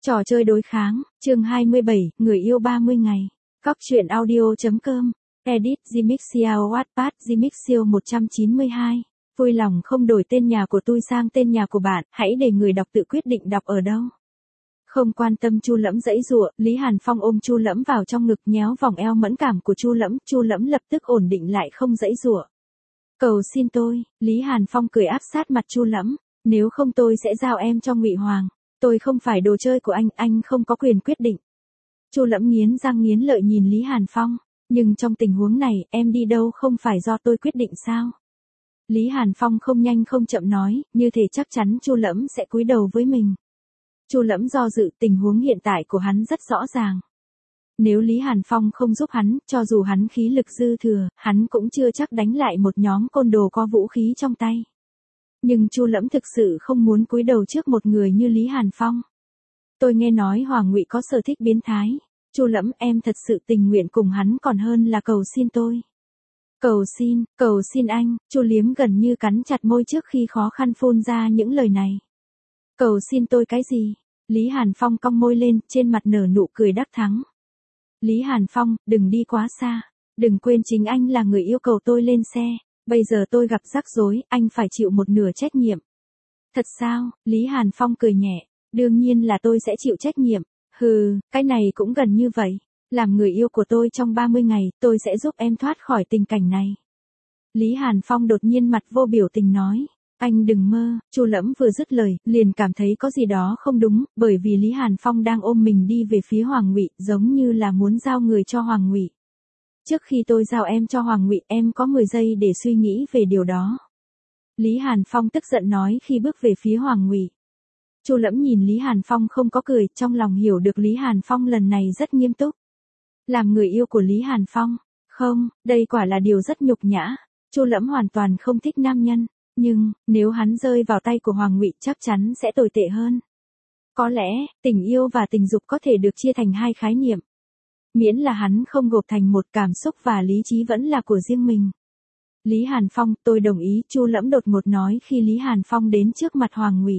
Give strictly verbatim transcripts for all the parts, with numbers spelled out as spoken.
Trò chơi đối kháng, chương hai mươi bảy, người yêu ba mươi ngày. Góc truyện audio.com. Edit Gmixio Wattpad Gmixio một trăm chín mươi hai. Vui lòng không đổi tên nhà của tôi sang tên nhà của bạn, hãy để người đọc tự quyết định đọc ở đâu. Không quan tâm Chu Lẫm giãy giụa, Lý Hàn Phong ôm Chu Lẫm vào trong ngực, nhéo vòng eo mẫn cảm của Chu Lẫm, Chu Lẫm lập tức ổn định lại không giãy giụa. Cầu xin tôi, Lý Hàn Phong cười áp sát mặt Chu Lẫm, nếu không tôi sẽ giao em cho Ngụy Hoàng. Tôi không phải đồ chơi của anh, anh không có quyền quyết định. Chu Lẫm nghiến răng nghiến lợi nhìn Lý Hàn Phong, nhưng trong tình huống này, em đi đâu không phải do tôi quyết định sao? Lý Hàn Phong không nhanh không chậm nói, như thể chắc chắn Chu Lẫm sẽ cúi đầu với mình. Chu Lẫm do dự, tình huống hiện tại của hắn rất rõ ràng. Nếu Lý Hàn Phong không giúp hắn, cho dù hắn khí lực dư thừa, hắn cũng chưa chắc đánh lại một nhóm côn đồ có vũ khí trong tay. Nhưng Chu Lẫm thực sự không muốn cúi đầu trước một người như Lý Hàn Phong. Tôi nghe nói Hoàng Ngụy có sở thích biến thái. Chu Lẫm, em thật sự tình nguyện cùng hắn còn hơn là cầu xin tôi. Cầu xin, cầu xin anh, Chu Liếm gần như cắn chặt môi trước khi khó khăn phun ra những lời này. Cầu xin tôi cái gì? Lý Hàn Phong cong môi lên, trên mặt nở nụ cười đắc thắng. Lý Hàn Phong, đừng đi quá xa. Đừng quên chính anh là người yêu cầu tôi lên xe. Bây giờ tôi gặp rắc rối, anh phải chịu một nửa trách nhiệm. Thật sao? Lý Hàn Phong cười nhẹ. Đương nhiên là tôi sẽ chịu trách nhiệm. Hừ, cái này cũng gần như vậy. Làm người yêu của tôi trong ba mươi ngày, tôi sẽ giúp em thoát khỏi tình cảnh này. Lý Hàn Phong đột nhiên mặt vô biểu tình nói. Anh đừng mơ. Chu Lẫm vừa dứt lời, liền cảm thấy có gì đó không đúng, bởi vì Lý Hàn Phong đang ôm mình đi về phía Hoàng Ngụy, giống như là muốn giao người cho Hoàng Ngụy. Trước khi tôi giao em cho Hoàng Ngụy, em có mười giây để suy nghĩ về điều đó. Lý Hàn Phong tức giận nói khi bước về phía Hoàng Ngụy. Chu Lẫm nhìn Lý Hàn Phong không có cười, trong lòng hiểu được Lý Hàn Phong lần này rất nghiêm túc. Làm người yêu của Lý Hàn Phong, không, đây quả là điều rất nhục nhã. Chu Lẫm hoàn toàn không thích nam nhân, nhưng nếu hắn rơi vào tay của Hoàng Ngụy chắc chắn sẽ tồi tệ hơn. Có lẽ, tình yêu và tình dục có thể được chia thành hai khái niệm. Miễn là hắn không gộp thành một, cảm xúc và lý trí vẫn là của riêng mình. Lý Hàn Phong, tôi đồng ý, Chu Lẫm đột ngột nói khi Lý Hàn Phong đến trước mặt Hoàng Ngụy.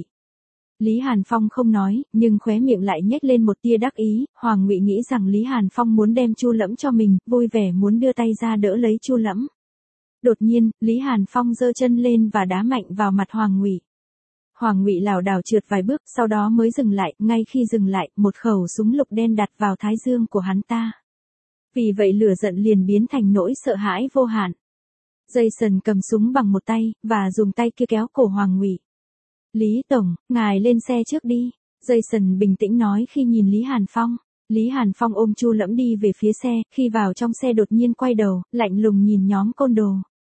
Lý Hàn Phong không nói, nhưng khóe miệng lại nhếch lên một tia đắc ý. Hoàng Ngụy nghĩ rằng Lý Hàn Phong muốn đem Chu Lẫm cho mình, vui vẻ muốn đưa tay ra đỡ lấy Chu Lẫm. Đột nhiên, Lý Hàn Phong giơ chân lên và đá mạnh vào mặt Hoàng Ngụy. Hoàng Ngụy lảo đảo trượt vài bước, sau đó mới dừng lại, ngay khi dừng lại, một khẩu súng lục đen đặt vào thái dương của hắn ta. Vì vậy lửa giận liền biến thành nỗi sợ hãi vô hạn. Jason cầm súng bằng một tay, và dùng tay kia kéo cổ Hoàng Ngụy. Lý Tổng, ngài lên xe trước đi. Jason bình tĩnh nói khi nhìn Lý Hàn Phong. Lý Hàn Phong ôm Chu Lẫm đi về phía xe, khi vào trong xe đột nhiên quay đầu, lạnh lùng nhìn nhóm côn đồ.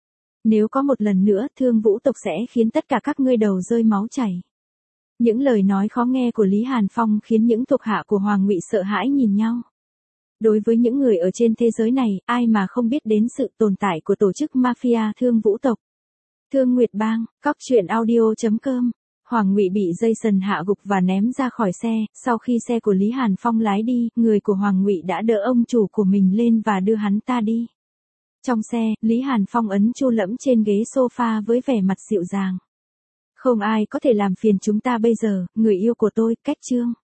Nếu có một lần nữa, Thương Vũ tộc sẽ khiến tất cả các ngươi đầu rơi máu chảy. Những lời nói khó nghe của Lý Hàn Phong khiến những thuộc hạ của Hoàng Ngụy sợ hãi nhìn nhau. Đối với những người ở trên thế giới này, ai mà không biết đến sự tồn tại của tổ chức mafia Thương Vũ tộc. Thương Nguyệt Bang, góc truyện audio.com. Hoàng Ngụy bị Jason hạ gục và ném ra khỏi xe. Sau khi xe của Lý Hàn Phong lái đi, người của Hoàng Ngụy đã đỡ ông chủ của mình lên và đưa hắn ta đi. Trong xe, Lý Hàn Phong ấn Chu Lẫm trên ghế sofa với vẻ mặt dịu dàng. Không ai có thể làm phiền chúng ta bây giờ, người yêu của tôi, kết chương.